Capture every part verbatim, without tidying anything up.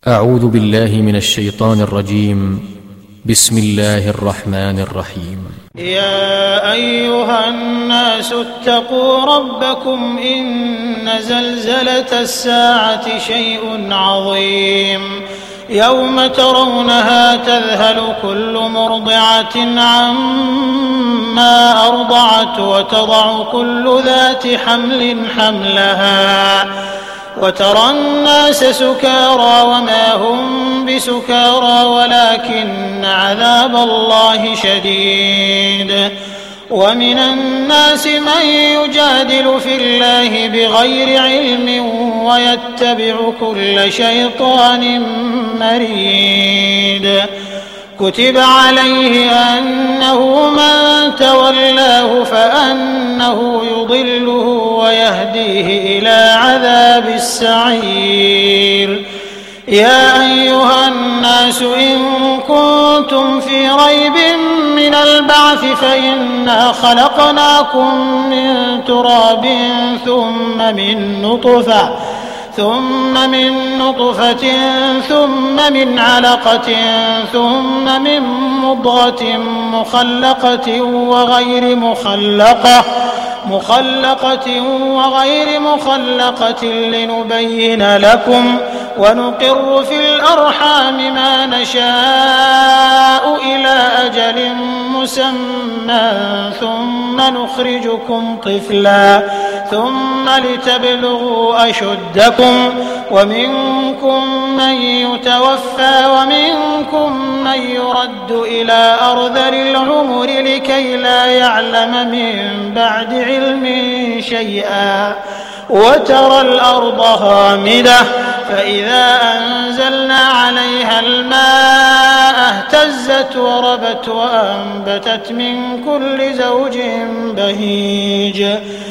أعوذ بالله من الشيطان الرجيم. بسم الله الرحمن الرحيم. يا أيها الناس اتقوا ربكم إن زلزلة الساعة شيء عظيم يوم ترونها تذهل كل مرضعة عما أرضعت وتضع كل ذات حمل حملها وترى الناس سكارى وما هم بسكارى ولكن عذاب الله شديد. ومن الناس من يجادل في الله بغير علم ويتبع كل شيطان مريد. كتب عليه أنه من تولاه فأنه يضله ويهديه إلى عذاب السعير. يا أيها الناس إن كنتم في ريب من البعث فإنا خلقناكم من تراب ثم من نطفة ثم من نطفة ثم من علقة ثم من مضغة مخلقة وغير مخلقة مخلقة وغير مخلقة لنبين لكم ونقر في الأرحام ما نشاء إلى أجل مسمى ثم نخرجكم طفلا ثم لتبلغوا أشدكم ومنكم من يتوفى ومنكم من يرد إلى أرذل العمر لكي لا يعلم من بعد علم شيئا. وترى الأرض هامدة فإذا أنزلنا عليها الماء اهتزت وربت وأنبتت من كل زوج بهيج.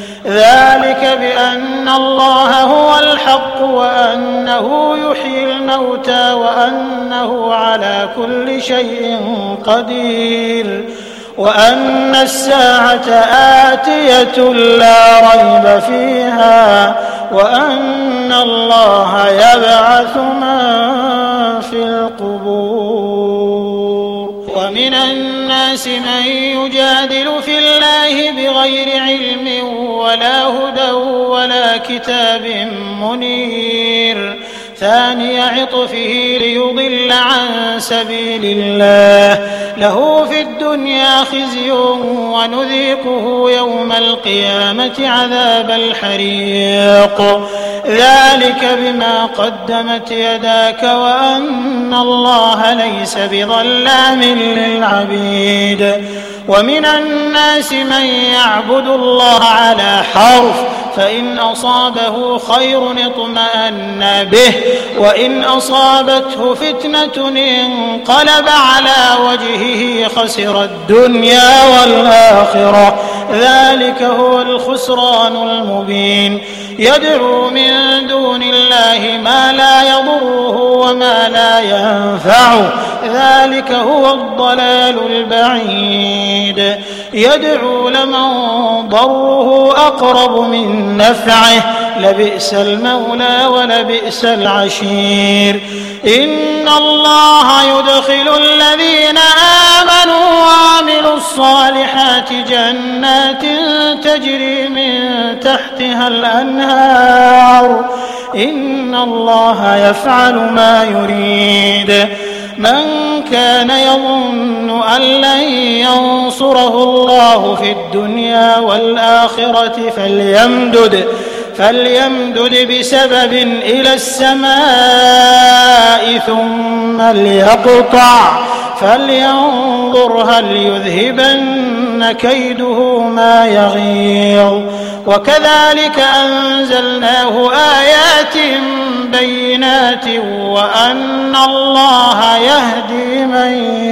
ذلك بأن الله هو الحق وأنه يحيي الموتى وأنه على كل شيء قدير وأن الساعة آتية لا ريب فيها وأن الله يبعث من في القبور. ومن الناس من يجادل في الله بغير علم ولا هدى ولا كتاب منير. ثاني عطفه ليضل عن سبيل الله له في الدنيا خزي ونذيقه يوم القيامة عذاب الحريق. ذلك بما قدمت يداك وأن الله ليس بظلام للعبيد. ومن الناس من يعبد الله على حرف فإن أصابه خير اطمأن به وإن أصابته فتنة انقلب على وجهه خسر الدنيا والآخرة. ذلك هو الخسران المبين. يدعو من دون الله ما لا يضره وما لا ينفعه ذلك هو الضلال البعيد. يدعو لمن ضره أقرب من نفعه لبئس المولى ولبئس العشير. إن الله يدخل الذين آمنوا وعملوا الصالحات جنات تجري من تحتها الأنهار. إن الله يفعل ما يريد. من كان يظن أن لن ينصره الله في الدنيا والآخرة فليمدد فليمدد بسبب إلى السماء ثم ليقطع فلينظر هل يذهبن كيده ما يغيظ. وكذلك أنزلناه آيات بينات وأن الله يهدي من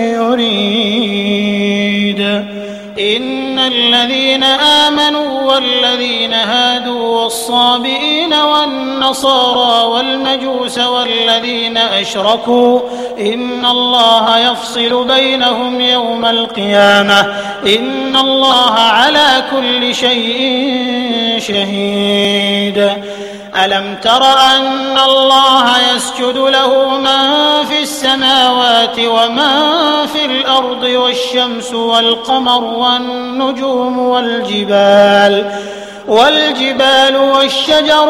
يريد. إن الذين آمنوا والذين هادوا والصابئين والنصارى والمجوس والذين أشركوا إن الله يفصل بينهم يوم القيامة إن الله على كل شيء شهيد. ألم تر أن الله يسجد له من في السماوات ومن في الأرض والشمس والقمر والنجوم والجبال والجبال والشجر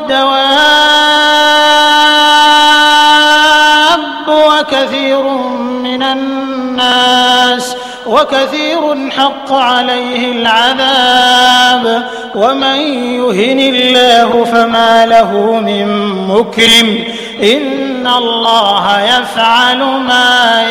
والدواب وكثير من الناس وكثير حق عليه العذاب ومن يهن الله فما له من مكرم إن الله يفعل ما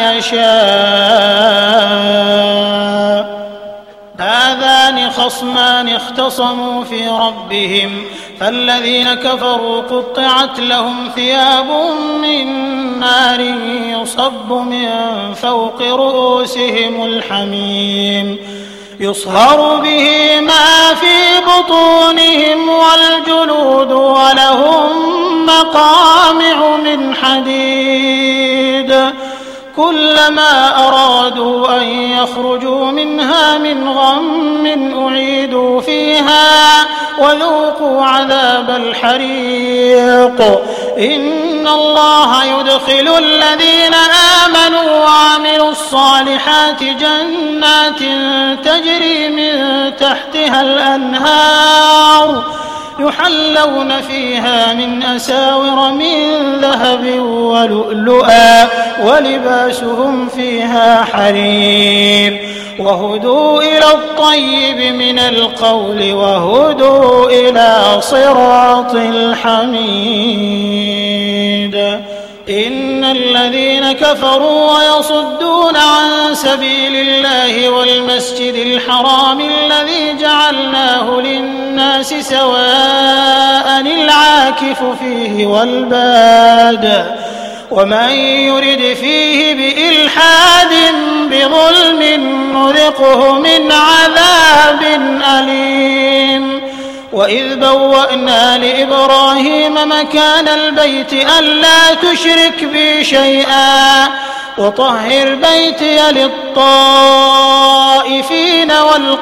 يشاء. هذان خصمان اختصموا في ربهم فالذين كفروا قطعت لهم ثياب من نار يصب من فوق رؤوسهم الحميم يصهر به ما في بطونهم والجلود ولهم مقامع من حديد كلما أرادوا أن يخرجوا منها من غم أعيدوا فيها وذوقوا عذاب الحريق. إن الله يدخل الذين آمنوا وعملوا الصالحات جنات تجري من تحتها الأنهار يحلون فيها من أساور من ذهب ولؤلؤا ولباسهم فيها حرير وهدوا إلى الطيب من القول وهدوا إلى صراط الحميد. إن الذين كفروا ويصدون عن سبيل الله والمسجد الحرام الذي جعلناه للناس سواء العاكف فيه والباد ومن يرد فيه بإلحاد بظلم نذقه من عذاب أليم. وإذ بوأنا لإبراهيم مكان البيت ألا تشرك بي شيئا وطهر بيتي للطائفين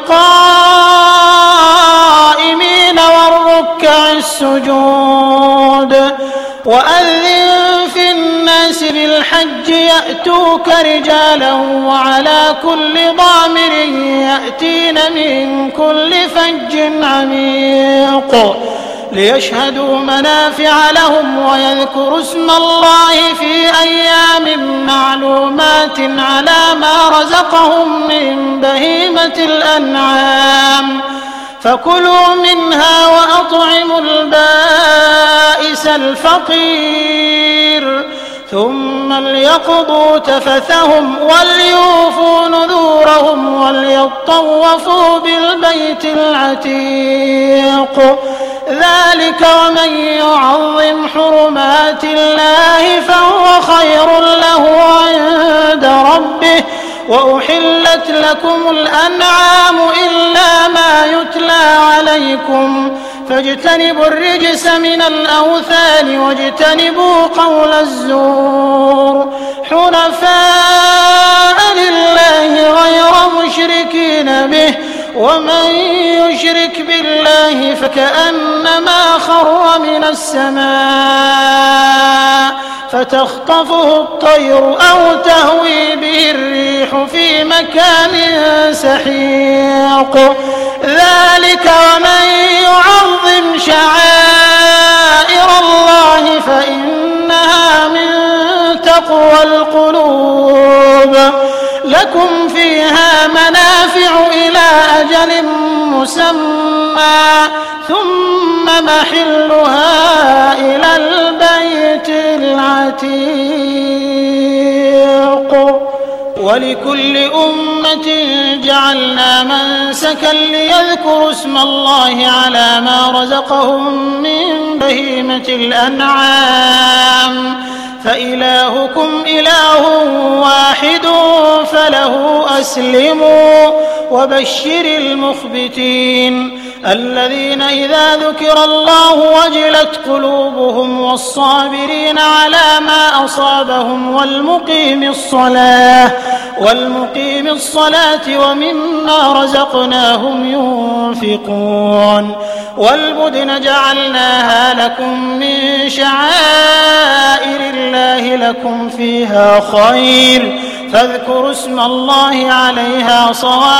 والقائمين والركع السجود. وأذن في الناس بالحج يأتوك رجالا وعلى كل ضامر يأتين من كل فج عميق ليشهدوا منافع لهم ويذكروا اسم الله في أيام معلومات على ما رزقهم من بهيمة الأنعام فكلوا منها وأطعموا البائس الفقير ثم ليقضوا تفثهم وليوفوا نذورهم وليطوفوا بالبيت العتيق. ذلك ومن يعظم حرمات الله فهو خير له عند ربه. وأحلت لكم الأنعام إلا ما يتلى عليكم فاجتنبوا الرجس من الأوثان واجتنبوا قول الزور حنفاء لله غير مشركين به ومن يشرك بالله فكأنما خر من السماء فتخطفه الطير أو تهوي به الريح في مكان سحيق. ذلك ومن يعظم شعائر الله فإنها من تقوى القلوب. لكم فيها منافع إلى أجل مسمى ثم محلها إلى البيت العتيق. ولكل أمة جعلنا منسكا ليذكروا اسم الله على ما رزقهم من بهيمة الأنعام فإلهكم إله واحد فله أسلموا وبشر المخبتين الذين إذا ذكر الله وجلت قلوبهم والصابرين على ما أصابهم والمقيم الصلاة والمقيم الصلاة ومما رزقناهم ينفقون والبدن جعلناها لكم من شعائر الله لكم فيها خير فاذكروا اسم الله عليها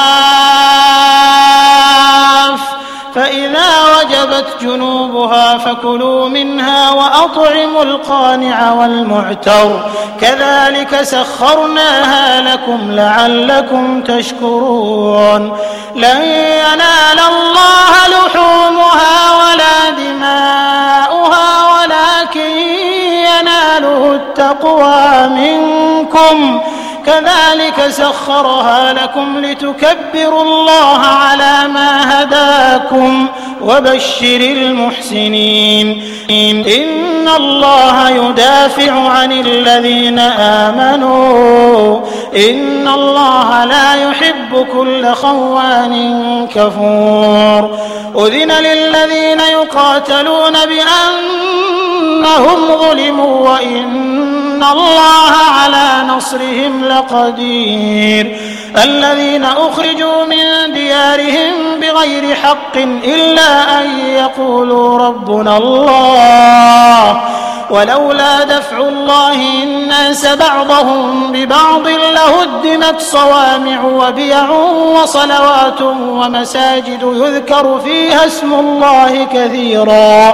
صواف فإذا وجبت جنوبها فكلوا منها وأطعموا القانع والمعتر كذلك سخرناها لكم لعلكم تشكرون لن ينال الله لحومها ولا دماؤها ولكن يناله التقوى منكم كذلك سخرها لكم لتكبروا الله على ما هداكم وبشر المحسنين إن الله يدافع عن الذين آمنوا إن الله لا يحب كل خوان كفور أذن للذين يقاتلون بأنهم ظلموا وإن الله على نصرهم لقدير الذين أخرجوا من ديارهم بغير حق إلا أن يقولوا ربنا الله ولولا دفع الله الناس بعضهم ببعض لهدمت صوامع وبيع وصلوات ومساجد يذكر فيها اسم الله كثيرا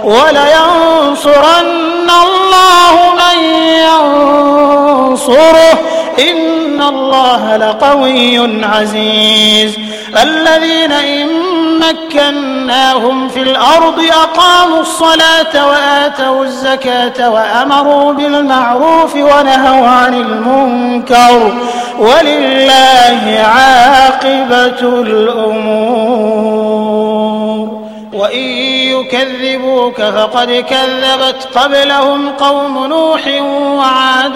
ولينصرن الله من ينصره إن الله لقوي عزيز الذين إن مكناهم في الأرض أقاموا الصلاة وآتوا الزكاة وأمروا بالمعروف ونهوا عن المنكر ولله عاقبة الأمور وإن يكذبوك فقد كذبت قبلهم قوم نوح وعاد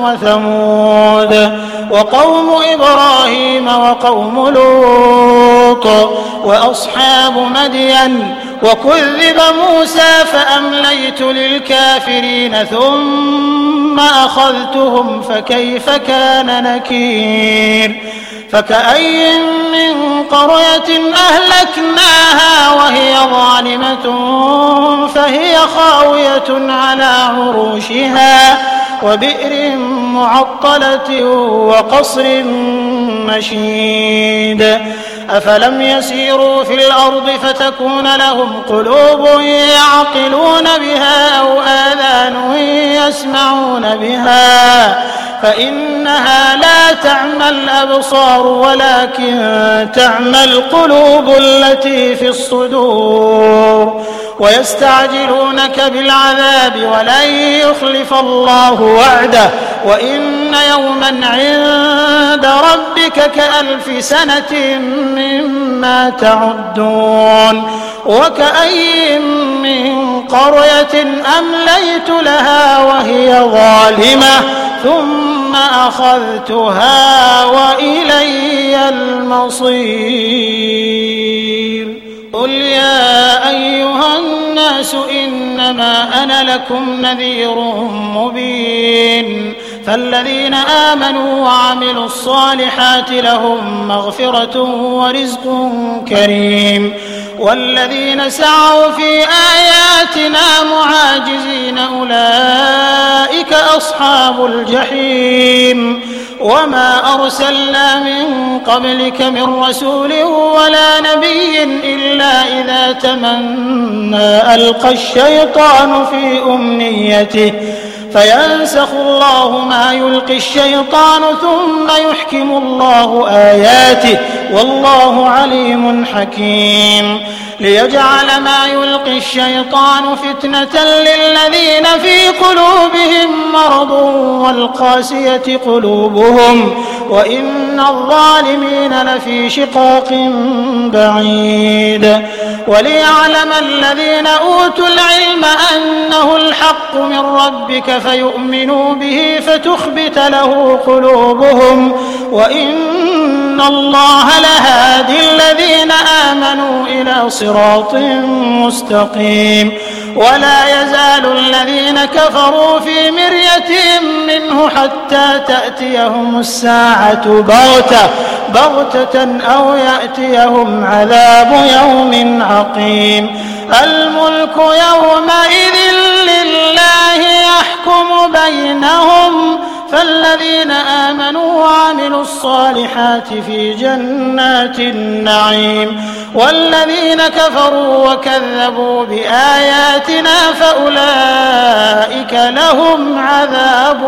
وثمود وقوم إبراهيم وقوم لوط وأصحاب مدين وكذب موسى فأمليت للكافرين ثم أخذتهم فكيف كان نكير فكأي من قرية أهلكناها وهي ظالمة فهي خاوية على عروشها وبئر معطلة وقصر مشيد أفلم يسيروا في الأرض فتكون لهم قلوب يعقلون بها أو آذان يسمعون بها فإنها لا تعمى الأبصار ولكن تعمى القلوب التي في الصدور ويستعجلونك بالعذاب ولن يخلف الله وعده وإن يوما عند ربك كألف سنة مما تعدون وكأي من قرية أمليت لها وهي ظالمة ثم أخذتها وإلي المصير قل يا أيها الناس إنما أنا لكم نذير مبين فالذين آمنوا وعملوا الصالحات لهم مغفرة ورزق كريم والذين سعوا في آياتنا معاجزين أولئك أصحاب الجحيم وما أرسلنا من قبلك من رسول ولا نبي إلا إذا تمنى ألقى الشيطان في أمنيته فينسخ الله ما يلقي الشيطان ثم يحكم الله آياته والله عليم حكيم ليجعل ما يلقي الشيطان فتنة للذين في قلوبهم مرض والقاسية قلوبهم وإن الظالمين لفي شقاق بعيد وليعلم الذين أوتوا العلم أنه الحق من ربك فيؤمنوا به فتخبت له قلوبهم وإن الله لهادي الذين آمنوا إلى صراط مستقيم ولا يزال الذين كفروا في مرية منه حتى تأتيهم الساعة بغتة بغتة أو يأتيهم عذاب يوم عقيم الملك يومئذ لله يحكم بينهم فالذين آمنوا وعملوا الصالحات في جنات النعيم والذين كفروا وكذبوا بآياتنا فأولئك لهم عذاب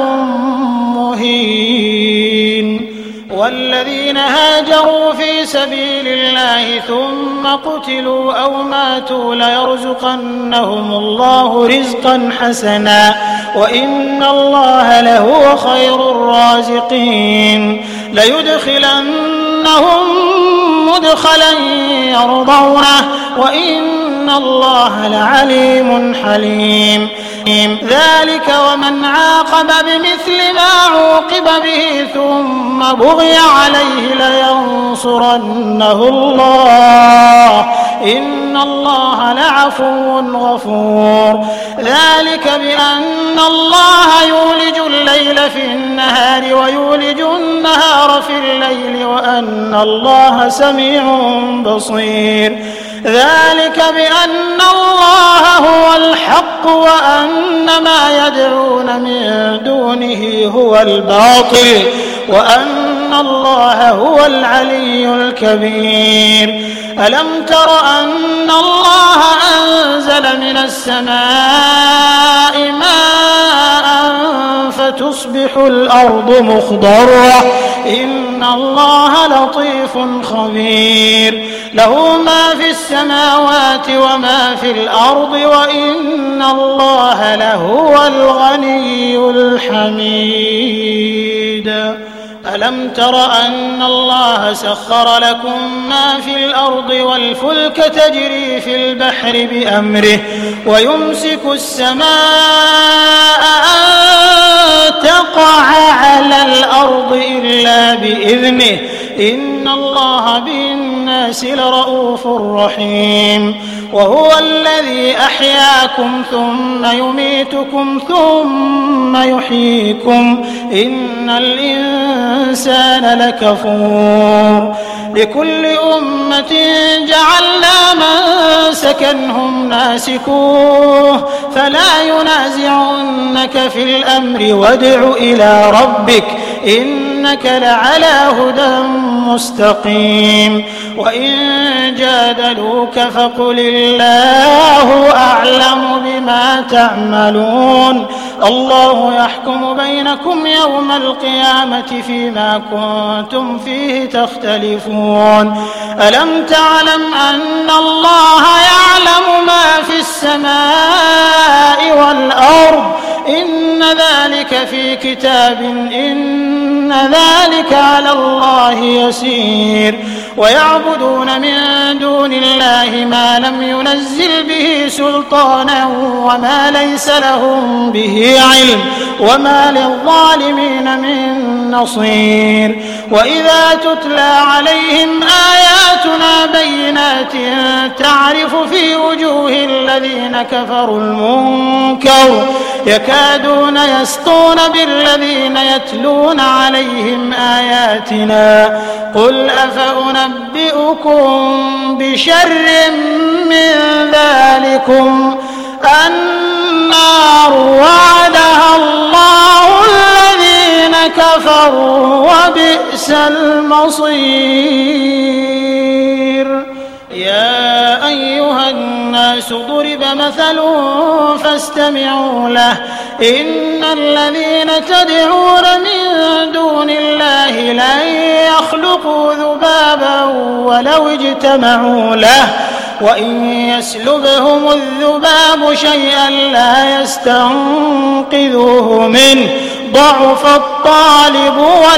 مهين والذين هاجروا في سبيل الله ثم قتلوا أو ماتوا ليرزقنهم الله رزقا حسنا وإن الله لهو خير الرازقين ليدخلنهم مدخلا يرضونه وإن الله لعليم حليم ذلك ومن عاقب بمثل ما عوقب به ثم بغي عليه لينصرنه الله إن الله لعفو غفور ذلك بأن الله يولج الليل في النهار ويولج النهار في الليل وأن الله سميع بصير ذلك بأن الله هو الحق وأن ما يدعون من دونه هو الباطل وأن الله هو العلي الكبير ألم تر أن الله أنزل من السماء ماء فتصبح الأرض مخضرة إن الله لطيف خبير له ما في السماوات وما في الأرض وإن الله لهو الغني الحميد ألم تر أن الله سخر لكم ما في الأرض والفلك تجري في البحر بأمره ويمسك السماء أن تقع على الأرض إلا بإذنه إن الله بالناس لرؤوف رحيم وهو الذي أحياكم ثم يميتكم ثم يحييكم إن الإنسان لكفور لكل أمة جعلنا منسكا هم ناسكوه فلا ينازعنك في الأمر وادع إلى ربك إنك لعلى هدى مستقيم وإن جادلوك فقل الله أعلم بما تعملون الله يحكم بينكم يوم القيامة فيما كنتم فيه تختلفون ألم تعلم أن الله يعلم ما في السماء والأرض إن ذلك في كتاب إن ذلك على الله يسير ويعبدون من دون الله ما لم ينزل به سلطانا وما ليس لهم به علم وما للظالمين من نصير وإذا تتلى عليهم آياتنا بينات تعرف في وجوه الذين كفروا المنكر يكادون يسطون بالذين يتلون عليهم آياتنا قل أفأنبئكم بشر من ذلكم النار وعدها الله الذين كفروا وبئس المصير يا أيها الناس ضرب مثل فاستمعوا له إن الذين تدعون من دون الله لن يخلقوا ذبابا ولو اجتمعوا له وإن يسلبهم الذباب شيئا لا يستنقذوه منه ضعف الطالب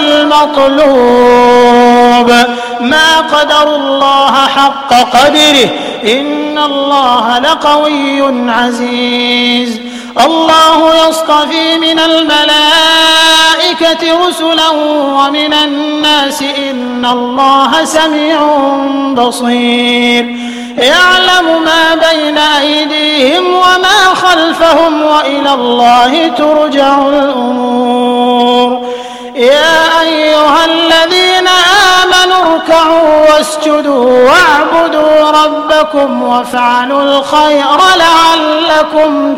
والمطلوب ما قدروا الله حق قدره إن الله لقوي عزيز الله يصطفي من الملائكة رسلا ومن الناس إن الله سميع بصير يعلم ما بين أيديهم وما خلفهم وإلى الله ترجع الأمور يا أيها الذين آمنوا اركعوا واسجدوا واعبدوا ربكم وافعلوا الخير لعلكم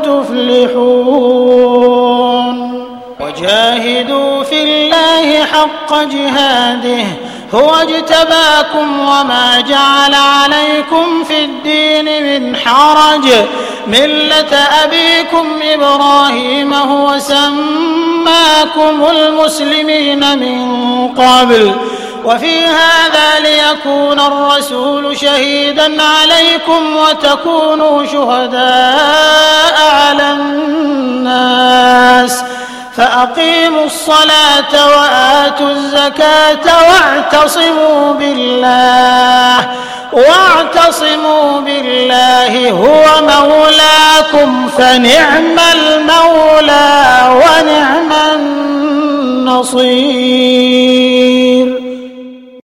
تفلحون وجاهدوا في الله حق جهاده هو اجتباكم وما جعل عليكم في الدين من حرج ملة أبيكم إبراهيم هو سماكم المسلمين من قبل وفي هذا ليكون الرسول شهيدا عليكم وتكونوا شهداء على الناس فأقيموا الصلاة وآتوا الزكاة واعتصموا بالله واعتصموا بالله هو مولاكم فنعم المولى ونعم النصير.